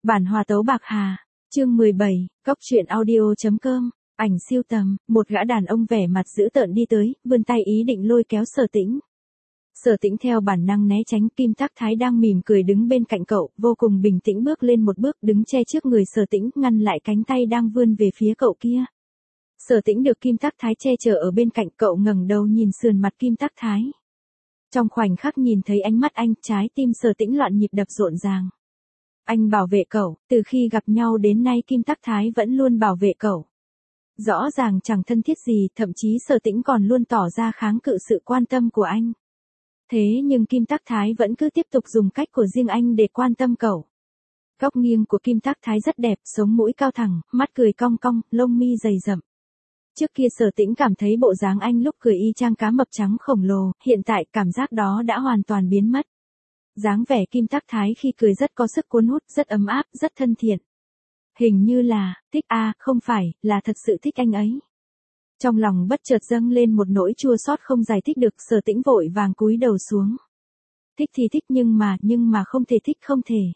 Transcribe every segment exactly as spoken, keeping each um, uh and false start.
Bản hòa tấu Bạc Hà, chương mười bảy, Cóc truyện audio chấm com, ảnh siêu tầm, một gã đàn ông vẻ mặt dữ tợn đi tới, vươn tay ý định lôi kéo Sở Tĩnh. Sở Tĩnh theo bản năng né tránh, Kim Tắc Thái đang mỉm cười đứng bên cạnh cậu, vô cùng bình tĩnh bước lên một bước đứng che trước người Sở Tĩnh, ngăn lại cánh tay đang vươn về phía cậu kia. Sở Tĩnh được Kim Tắc Thái che chở ở bên cạnh, cậu ngẩng đầu nhìn sườn mặt Kim Tắc Thái. Trong khoảnh khắc nhìn thấy ánh mắt anh, trái tim Sở Tĩnh loạn nhịp đập rộn ràng. Anh bảo vệ cậu, từ khi gặp nhau đến nay Kim Tắc Thái vẫn luôn bảo vệ cậu. Rõ ràng chẳng thân thiết gì, thậm chí Sở Tĩnh còn luôn tỏ ra kháng cự sự quan tâm của anh. Thế nhưng Kim Tắc Thái vẫn cứ tiếp tục dùng cách của riêng anh để quan tâm cậu. Góc nghiêng của Kim Tắc Thái rất đẹp, sống mũi cao thẳng, mắt cười cong cong, lông mi dày rậm. Trước kia Sở Tĩnh cảm thấy bộ dáng anh lúc cười y chang cá mập trắng khổng lồ, hiện tại cảm giác đó đã hoàn toàn biến mất. Dáng vẻ Kim Tắc Thái khi cười rất có sức cuốn hút, rất ấm áp, rất thân thiện. Hình như là, thích a, à, không phải, là thật sự thích anh ấy. Trong lòng bất chợt dâng lên một nỗi chua xót không giải thích được, Sở Tĩnh vội vàng cúi đầu xuống. Thích thì thích nhưng mà, nhưng mà không thể thích không thể.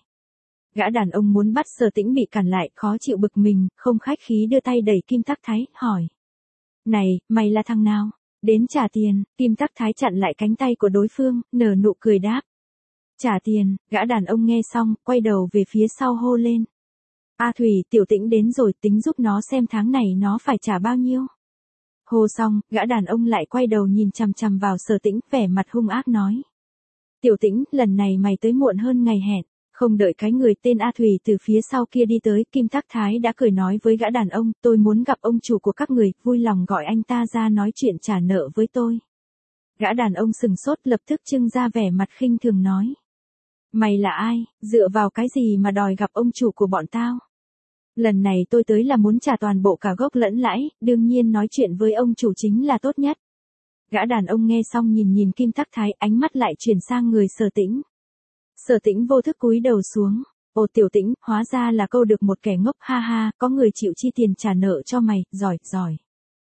Gã đàn ông muốn bắt Sở Tĩnh bị cản lại, khó chịu bực mình, không khách khí đưa tay đẩy Kim Tắc Thái, hỏi. Này, mày là thằng nào? Đến trả tiền. Kim Tắc Thái chặn lại cánh tay của đối phương, nở nụ cười đáp. Trả tiền. Gã đàn ông nghe xong, quay đầu về phía sau hô lên. A Thủy, Tiểu Tĩnh đến rồi, tính giúp nó xem tháng này nó phải trả bao nhiêu. Hô xong, gã đàn ông lại quay đầu nhìn chằm chằm vào Sở Tĩnh, vẻ mặt hung ác nói. Tiểu Tĩnh, lần này mày tới muộn hơn ngày hẹn. Không đợi cái người tên A Thủy từ phía sau kia đi tới, Kim Tắc Thái đã cười nói với gã đàn ông, tôi muốn gặp ông chủ của các người, vui lòng gọi anh ta ra nói chuyện trả nợ với tôi. Gã đàn ông sừng sốt, lập tức trưng ra vẻ mặt khinh thường nói. Mày là ai, dựa vào cái gì mà đòi gặp ông chủ của bọn tao? Lần này tôi tới là muốn trả toàn bộ cả gốc lẫn lãi, đương nhiên nói chuyện với ông chủ chính là tốt nhất. Gã đàn ông nghe xong nhìn nhìn Kim Tắc Thái, ánh mắt lại chuyển sang người Sở Tĩnh. Sở Tĩnh vô thức cúi đầu xuống. Ồ Tiểu Tĩnh, hóa ra là câu được một kẻ ngốc, ha ha, có người chịu chi tiền trả nợ cho mày, giỏi, giỏi.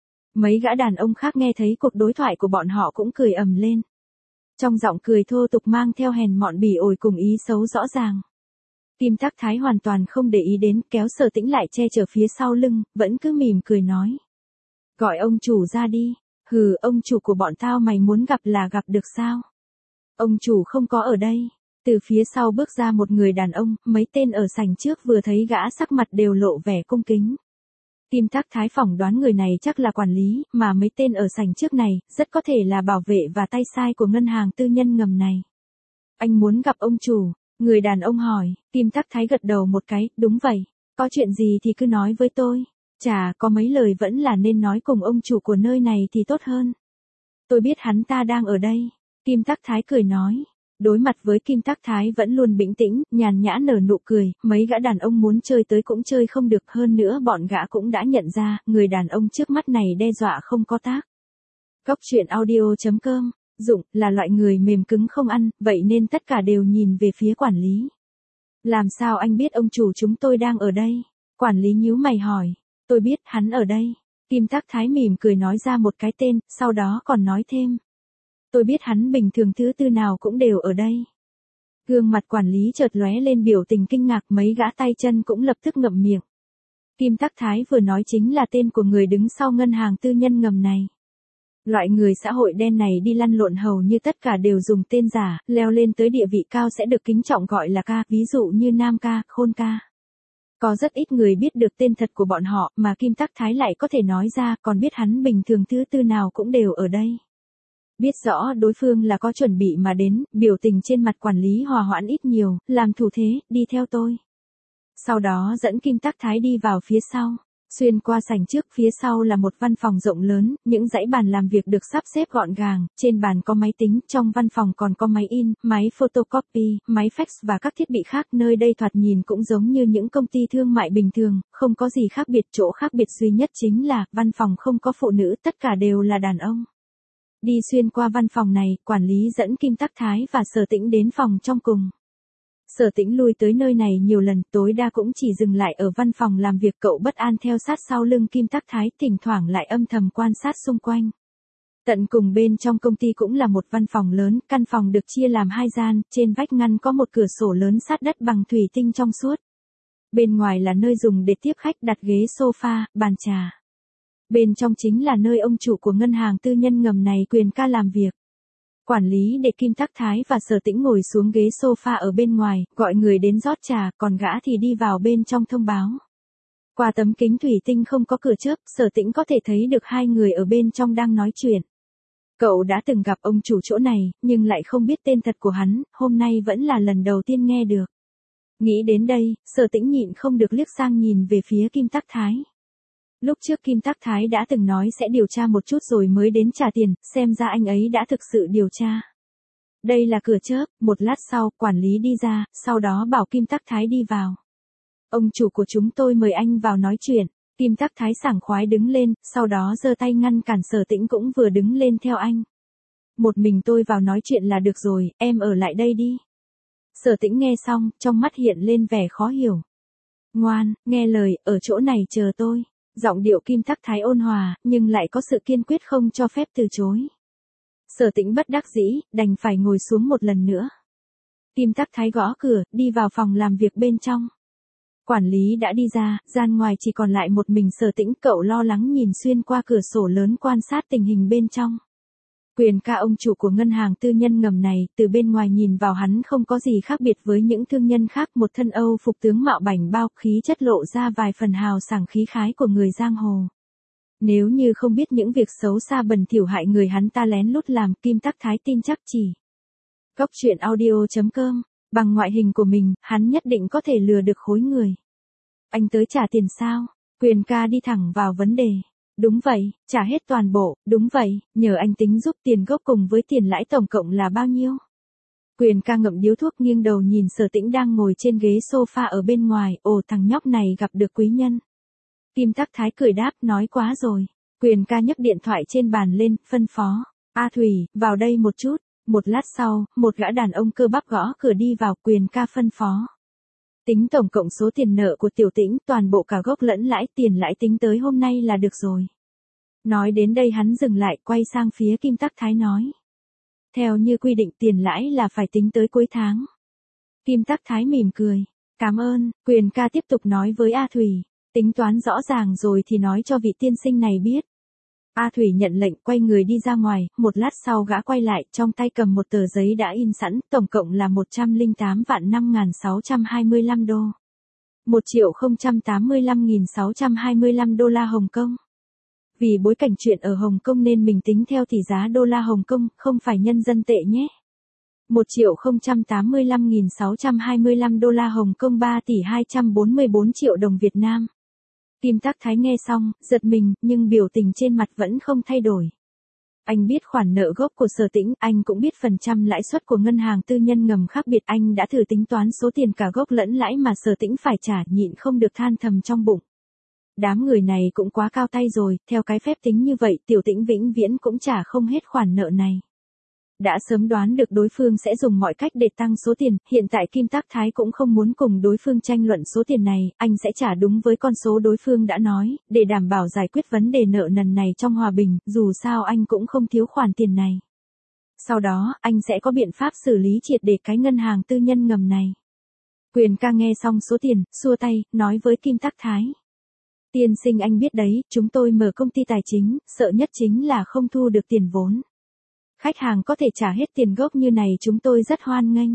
Mấy gã đàn ông khác nghe thấy cuộc đối thoại của bọn họ cũng cười ầm lên. Trong giọng cười thô tục mang theo hèn mọn bỉ ổi cùng ý xấu rõ ràng. Kim Tắc Thái hoàn toàn không để ý đến, kéo Sở Tĩnh lại che chở phía sau lưng, vẫn cứ mỉm cười nói. Gọi ông chủ ra đi. Hừ, ông chủ của bọn tao mày muốn gặp là gặp được sao? Ông chủ không có ở đây. Từ phía sau bước ra một người đàn ông, mấy tên ở sảnh trước vừa thấy gã sắc mặt đều lộ vẻ cung kính. Kim Tắc Thái phỏng đoán người này chắc là quản lý, mà mấy tên ở sảnh trước này, rất có thể là bảo vệ và tay sai của ngân hàng tư nhân ngầm này. Anh muốn gặp ông chủ, người đàn ông hỏi, Kim Tắc Thái gật đầu một cái, đúng vậy, có chuyện gì thì cứ nói với tôi, chả có mấy lời vẫn là nên nói cùng ông chủ của nơi này thì tốt hơn. Tôi biết hắn ta đang ở đây, Kim Tắc Thái cười nói. Đối mặt với Kim Tắc Thái vẫn luôn bình tĩnh, nhàn nhã nở nụ cười, mấy gã đàn ông muốn chơi tới cũng chơi không được, hơn nữa bọn gã cũng đã nhận ra, người đàn ông trước mắt này đe dọa không có tác. Cóc truyện audio chấm com, Dụng, là loại người mềm cứng không ăn, vậy nên tất cả đều nhìn về phía quản lý. Làm sao anh biết ông chủ chúng tôi đang ở đây? Quản lý nhíu mày hỏi, tôi biết hắn ở đây. Kim Tắc Thái mỉm cười nói ra một cái tên, sau đó còn nói thêm. Tôi biết hắn bình thường thứ tư nào cũng đều ở đây. Gương mặt quản lý chợt lóe lên biểu tình kinh ngạc, mấy gã tay chân cũng lập tức ngậm miệng. Kim Tắc Thái vừa nói chính là tên của người đứng sau ngân hàng tư nhân ngầm này. Loại người xã hội đen này đi lăn lộn hầu như tất cả đều dùng tên giả, leo lên tới địa vị cao sẽ được kính trọng gọi là ca, ví dụ như Nam ca, Khôn ca. Có rất ít người biết được tên thật của bọn họ, mà Kim Tắc Thái lại có thể nói ra, còn biết hắn bình thường thứ tư nào cũng đều ở đây. Biết rõ đối phương là có chuẩn bị mà đến, biểu tình trên mặt quản lý hòa hoãn ít nhiều, làm thủ thế, đi theo tôi. Sau đó dẫn Kim Tắc Thái đi vào phía sau, xuyên qua sảnh trước, phía sau là một văn phòng rộng lớn, những dãy bàn làm việc được sắp xếp gọn gàng, trên bàn có máy tính, trong văn phòng còn có máy in, máy photocopy, máy fax và các thiết bị khác, nơi đây thoạt nhìn cũng giống như những công ty thương mại bình thường, không có gì khác biệt, chỗ khác biệt duy nhất chính là, văn phòng không có phụ nữ, tất cả đều là đàn ông. Đi xuyên qua văn phòng này, quản lý dẫn Kim Tắc Thái và Sở Tĩnh đến phòng trong cùng. Sở Tĩnh lui tới nơi này nhiều lần, tối đa cũng chỉ dừng lại ở văn phòng làm việc, cậu bất an theo sát sau lưng Kim Tắc Thái, thỉnh thoảng lại âm thầm quan sát xung quanh. Tận cùng bên trong công ty cũng là một văn phòng lớn, căn phòng được chia làm hai gian, trên vách ngăn có một cửa sổ lớn sát đất bằng thủy tinh trong suốt. Bên ngoài là nơi dùng để tiếp khách, đặt ghế sofa, bàn trà. Bên trong chính là nơi ông chủ của ngân hàng tư nhân ngầm này Quyền ca làm việc. Quản lý để Kim Tắc Thái và Sở Tĩnh ngồi xuống ghế sofa ở bên ngoài, gọi người đến rót trà, còn gã thì đi vào bên trong thông báo. Qua tấm kính thủy tinh không có cửa chớp, Sở Tĩnh có thể thấy được hai người ở bên trong đang nói chuyện. Cậu đã từng gặp ông chủ chỗ này, nhưng lại không biết tên thật của hắn, hôm nay vẫn là lần đầu tiên nghe được. Nghĩ đến đây, Sở Tĩnh nhịn không được liếc sang nhìn về phía Kim Tắc Thái. Lúc trước Kim Tắc Thái đã từng nói sẽ điều tra một chút rồi mới đến trả tiền, xem ra anh ấy đã thực sự điều tra. Đây là cửa chớp, một lát sau, quản lý đi ra, sau đó bảo Kim Tắc Thái đi vào. Ông chủ của chúng tôi mời anh vào nói chuyện. Kim Tắc Thái sảng khoái đứng lên, sau đó giơ tay ngăn cản Sở Tĩnh cũng vừa đứng lên theo anh. Một mình tôi vào nói chuyện là được rồi, em ở lại đây đi. Sở Tĩnh nghe xong, trong mắt hiện lên vẻ khó hiểu. Ngoan, nghe lời, ở chỗ này chờ tôi. Giọng điệu Kim Tắc Thái ôn hòa, nhưng lại có sự kiên quyết không cho phép từ chối. Sở Tĩnh bất đắc dĩ, đành phải ngồi xuống một lần nữa. Kim Tắc Thái gõ cửa, đi vào phòng làm việc bên trong. Quản lý đã đi ra, gian ngoài chỉ còn lại một mình Sở Tĩnh, cậu lo lắng nhìn xuyên qua cửa sổ lớn quan sát tình hình bên trong. Quyền ca ông chủ của ngân hàng tư nhân ngầm này, từ bên ngoài nhìn vào hắn không có gì khác biệt với những thương nhân khác, một thân Âu phục tướng mạo bảnh bao, khí chất lộ ra vài phần hào sảng khí khái của người giang hồ. Nếu như không biết những việc xấu xa bẩn thỉu hại người hắn ta lén lút làm, Kim Tắc Thái tin chắc chỉ. Cốc truyện audio chấm com, bằng ngoại hình của mình, hắn nhất định có thể lừa được khối người. Anh tới trả tiền sao? Quyền ca đi thẳng vào vấn đề. Đúng vậy, trả hết toàn bộ, đúng vậy, nhờ anh tính giúp tiền gốc cùng với tiền lãi tổng cộng là bao nhiêu? Quyền ca ngậm điếu thuốc nghiêng đầu nhìn Sở Tĩnh đang ngồi trên ghế sofa ở bên ngoài, ồ thằng nhóc này gặp được quý nhân. Kim Tắc Thái cười đáp, nói quá rồi. Quyền ca nhấc điện thoại trên bàn lên, phân phó. A Thủy, vào đây một chút. Một lát sau, một gã đàn ông cơ bắp gõ cửa đi vào, Quyền ca phân phó. Tính tổng cộng số tiền nợ của Tiểu Tĩnh, toàn bộ cả gốc lẫn lãi, tiền lãi tính tới hôm nay là được rồi. Nói đến đây hắn dừng lại, quay sang phía Kim Tắc Thái nói. Theo như quy định tiền lãi là phải tính tới cuối tháng. Kim Tắc Thái mỉm cười. Cảm ơn, Quyền ca tiếp tục nói với A Thủy. Tính toán rõ ràng rồi thì nói cho vị tiên sinh này biết. A Thủy nhận lệnh, quay người đi ra ngoài, một lát sau gã quay lại, trong tay cầm một tờ giấy đã in sẵn, tổng cộng là một trăm lẻ tám vạn năm nghìn sáu trăm hai mươi lăm đô. một triệu không trăm tám mươi lăm nghìn sáu trăm hai mươi lăm đô la Hồng Kông. Vì bối cảnh chuyện ở Hồng Kông nên mình tính theo tỷ giá đô la Hồng Kông, không phải nhân dân tệ nhé. một triệu không trăm tám mươi lăm nghìn sáu trăm hai mươi lăm đô la Hồng Kông, ba tỷ hai trăm bốn mươi bốn triệu đồng Việt Nam. Kim Tắc Thái nghe xong, giật mình, nhưng biểu tình trên mặt vẫn không thay đổi. Anh biết khoản nợ gốc của Sở Tĩnh, anh cũng biết phần trăm lãi suất của ngân hàng tư nhân ngầm khác biệt, anh đã thử tính toán số tiền cả gốc lẫn lãi mà Sở Tĩnh phải trả, nhịn không được than thầm trong bụng. Đám người này cũng quá cao tay rồi, theo cái phép tính như vậy, Tiểu Tĩnh vĩnh viễn cũng trả không hết khoản nợ này. Đã sớm đoán được đối phương sẽ dùng mọi cách để tăng số tiền, hiện tại Kim Tắc Thái cũng không muốn cùng đối phương tranh luận số tiền này, anh sẽ trả đúng với con số đối phương đã nói, để đảm bảo giải quyết vấn đề nợ nần này trong hòa bình, dù sao anh cũng không thiếu khoản tiền này. Sau đó, anh sẽ có biện pháp xử lý triệt để cái ngân hàng tư nhân ngầm này. Quyền ca nghe xong số tiền, xua tay, nói với Kim Tắc Thái. Tiên sinh anh biết đấy, chúng tôi mở công ty tài chính, sợ nhất chính là không thu được tiền vốn. Khách hàng có thể trả hết tiền gốc như này chúng tôi rất hoan nghênh.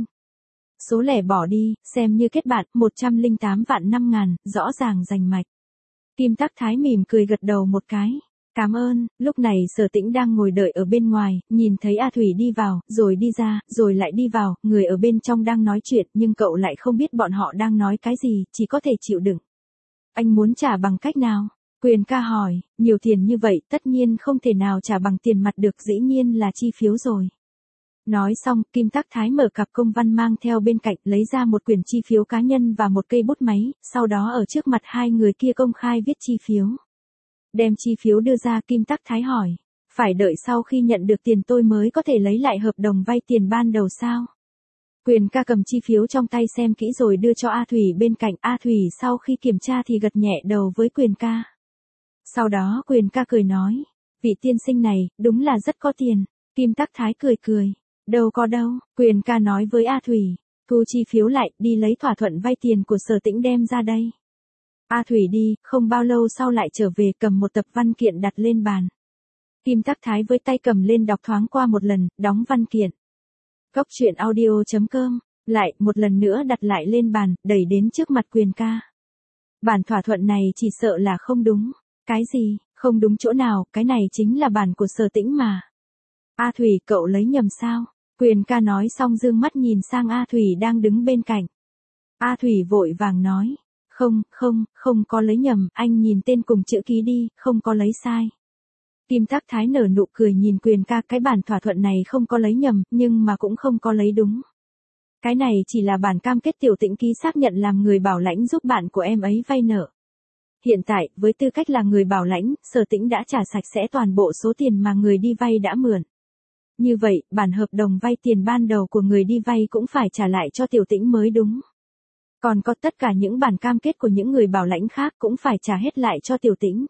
Số lẻ bỏ đi, xem như kết bạn, một trăm lẻ tám vạn năm ngàn, rõ ràng rành mạch. Kim Tắc Thái mỉm cười gật đầu một cái. Cảm ơn, lúc này Sở Tĩnh đang ngồi đợi ở bên ngoài, nhìn thấy A Thủy đi vào, rồi đi ra, rồi lại đi vào, người ở bên trong đang nói chuyện, nhưng cậu lại không biết bọn họ đang nói cái gì, chỉ có thể chịu đựng. Anh muốn trả bằng cách nào? Quyền ca hỏi, nhiều tiền như vậy tất nhiên không thể nào trả bằng tiền mặt được, dĩ nhiên là chi phiếu rồi. Nói xong, Kim Tắc Thái mở cặp công văn mang theo bên cạnh, lấy ra một quyển chi phiếu cá nhân và một cây bút máy, sau đó ở trước mặt hai người kia công khai viết chi phiếu. Đem chi phiếu đưa ra, Kim Tắc Thái hỏi, phải đợi sau khi nhận được tiền tôi mới có thể lấy lại hợp đồng vay tiền ban đầu sao? Quyền ca cầm chi phiếu trong tay xem kỹ rồi đưa cho A Thủy bên cạnh, A Thủy sau khi kiểm tra thì gật nhẹ đầu với Quyền ca. Sau đó Quyền ca cười nói, vị tiên sinh này, đúng là rất có tiền. Kim Tắc Thái cười cười, đâu có đâu, Quyền ca nói với A Thủy, Thu chi phiếu lại, đi lấy thỏa thuận vay tiền của Sở Tĩnh đem ra đây. A Thủy đi, không bao lâu sau lại trở về cầm một tập văn kiện đặt lên bàn. Kim Tắc Thái với tay cầm lên đọc thoáng qua một lần, đóng văn kiện. Cốc truyện audio chấm com, lại, một lần nữa đặt lại lên bàn, đẩy đến trước mặt Quyền ca. Bản thỏa thuận này chỉ sợ là không đúng. Cái gì, không đúng chỗ nào, cái này chính là bản của Sở Tĩnh mà. A Thủy, cậu lấy nhầm sao? Quyền ca nói xong dương mắt nhìn sang A Thủy đang đứng bên cạnh. A Thủy vội vàng nói. Không, không, không có lấy nhầm, anh nhìn tên cùng chữ ký đi, không có lấy sai. Kim Tắc Thái nở nụ cười nhìn Quyền ca, cái bản thỏa thuận này không có lấy nhầm, nhưng mà cũng không có lấy đúng. Cái này chỉ là bản cam kết Tiểu Tĩnh ký xác nhận làm người bảo lãnh giúp bạn của em ấy vay nợ. Hiện tại, với tư cách là người bảo lãnh, Sở Tĩnh đã trả sạch sẽ toàn bộ số tiền mà người đi vay đã mượn. Như vậy, bản hợp đồng vay tiền ban đầu của người đi vay cũng phải trả lại cho Tiểu Tĩnh mới đúng. Còn có tất cả những bản cam kết của những người bảo lãnh khác cũng phải trả hết lại cho Tiểu Tĩnh.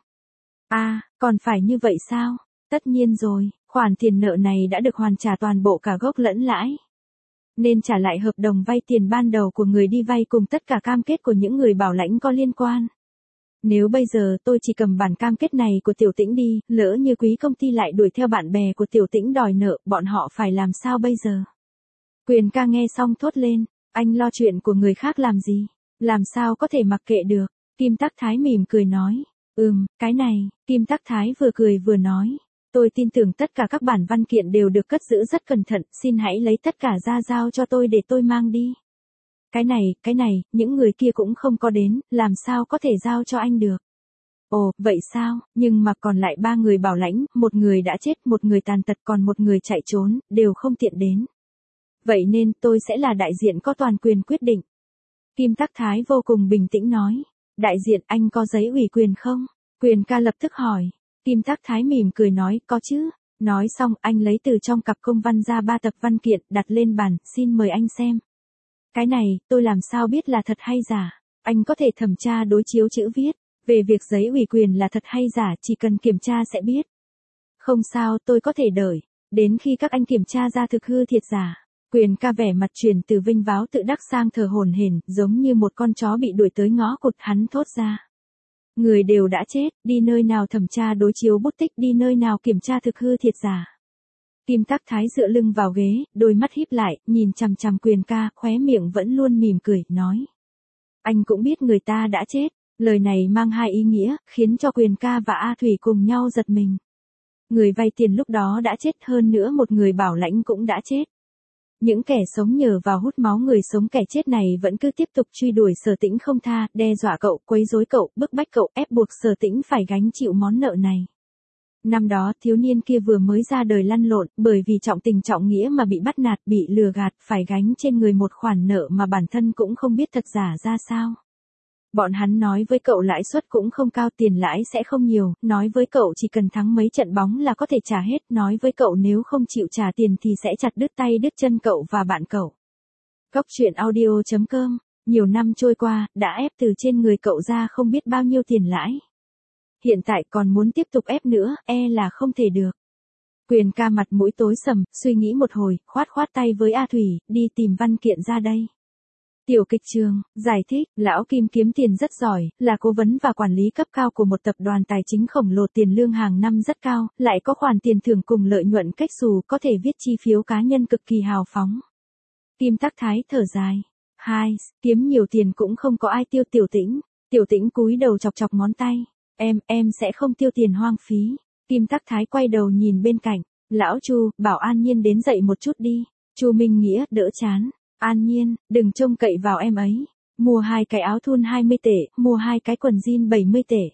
À, còn phải như vậy sao? Tất nhiên rồi, khoản tiền nợ này đã được hoàn trả toàn bộ cả gốc lẫn lãi. Nên trả lại hợp đồng vay tiền ban đầu của người đi vay cùng tất cả cam kết của những người bảo lãnh có liên quan. Nếu bây giờ tôi chỉ cầm bản cam kết này của Tiểu Tĩnh đi, lỡ như quý công ty lại đuổi theo bạn bè của Tiểu Tĩnh đòi nợ, bọn họ phải làm sao bây giờ? Quyền ca nghe xong thốt lên, anh lo chuyện của người khác làm gì? Làm sao có thể mặc kệ được? Kim Tắc Thái mỉm cười nói, ừm, cái này, Kim Tắc Thái vừa cười vừa nói, tôi tin tưởng tất cả các bản văn kiện đều được cất giữ rất cẩn thận, xin hãy lấy tất cả ra giao cho tôi để tôi mang đi. Cái này, cái này, những người kia cũng không có đến, làm sao có thể giao cho anh được. Ồ, vậy sao, nhưng mà còn lại ba người bảo lãnh, một người đã chết, một người tàn tật còn một người chạy trốn, đều không tiện đến. Vậy nên tôi sẽ là đại diện có toàn quyền quyết định. Kim Tắc Thái vô cùng bình tĩnh nói, đại diện anh có giấy ủy quyền không? Quyền ca lập tức hỏi, Kim Tắc Thái mỉm cười nói, có chứ. Nói xong anh lấy từ trong cặp công văn ra ba tập văn kiện đặt lên bàn, xin mời anh xem. Cái này, tôi làm sao biết là thật hay giả? Anh có thể thẩm tra đối chiếu chữ viết. Về việc giấy ủy quyền là thật hay giả chỉ cần kiểm tra sẽ biết. Không sao, tôi có thể đợi. Đến khi các anh kiểm tra ra thực hư thiệt giả. Quyền ca vẻ mặt chuyển từ vinh váo tự đắc sang thở hổn hển, giống như một con chó bị đuổi tới ngõ cụt, hắn thốt ra. Người đều đã chết, đi nơi nào thẩm tra đối chiếu bút tích, đi nơi nào kiểm tra thực hư thiệt giả. Kim Tắc Thái dựa lưng vào ghế, đôi mắt híp lại, nhìn chằm chằm Quyền ca, khóe miệng vẫn luôn mỉm cười, nói. Anh cũng biết người ta đã chết. Lời này mang hai ý nghĩa, khiến cho Quyền ca và A Thủy cùng nhau giật mình. Người vay tiền lúc đó đã chết, hơn nữa một người bảo lãnh cũng đã chết. Những kẻ sống nhờ vào hút máu người sống kẻ chết này vẫn cứ tiếp tục truy đuổi Sở Tĩnh không tha, đe dọa cậu, quấy rối cậu, bức bách cậu, ép buộc Sở Tĩnh phải gánh chịu món nợ này. Năm đó thiếu niên kia vừa mới ra đời lăn lộn, bởi vì trọng tình trọng nghĩa mà bị bắt nạt, bị lừa gạt, phải gánh trên người một khoản nợ mà bản thân cũng không biết thật giả ra sao. Bọn hắn nói với cậu lãi suất cũng không cao, tiền lãi sẽ không nhiều, nói với cậu chỉ cần thắng mấy trận bóng là có thể trả hết, nói với cậu nếu không chịu trả tiền thì sẽ chặt đứt tay đứt chân cậu và bạn cậu. Cốc truyện audio chấm com, nhiều năm trôi qua, đã ép từ trên người cậu ra không biết bao nhiêu tiền lãi. Hiện tại còn muốn tiếp tục ép nữa, e là không thể được. Quyền ca mặt mũi tối sầm, suy nghĩ một hồi, khoát khoát tay với A Thủy, đi tìm văn kiện ra đây. Tiểu kịch trường, giải thích, lão Kim kiếm tiền rất giỏi, là cố vấn và quản lý cấp cao của một tập đoàn tài chính khổng lồ, tiền lương hàng năm rất cao, lại có khoản tiền thưởng cùng lợi nhuận cách xù, có thể viết chi phiếu cá nhân cực kỳ hào phóng. Kim Tắc Thái thở dài. Hai, kiếm nhiều tiền cũng không có ai tiêu. Tiểu Tĩnh. Tiểu Tĩnh cúi đầu chọc chọc ngón tay. Em, em sẽ không tiêu tiền hoang phí. Kim Tắc Thái quay đầu nhìn bên cạnh. Lão Chu, bảo An Nhiên đến dậy một chút đi. Chu Minh Nghĩa, đỡ chán. An Nhiên, đừng trông cậy vào em ấy. Mua hai cái áo thun hai mươi tệ, mua hai cái quần jean bảy mươi tệ.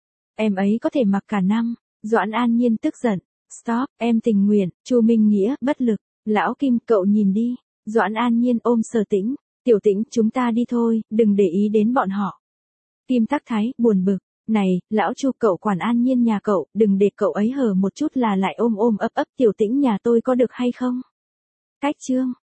Em ấy có thể mặc cả năm. Doãn An Nhiên tức giận. Stop, em tình nguyện. Chu Minh Nghĩa, bất lực. Lão Kim, cậu nhìn đi. Doãn An Nhiên ôm Sở Tĩnh. Tiểu Tĩnh, chúng ta đi thôi, đừng để ý đến bọn họ. Kim Tắc Thái, buồn bực. Này, lão Chu, cậu quản An Nhiên nhà cậu, đừng để cậu ấy hở một chút là lại ôm ôm ấp ấp Tiểu Tĩnh nhà tôi có được hay không? Cách chương.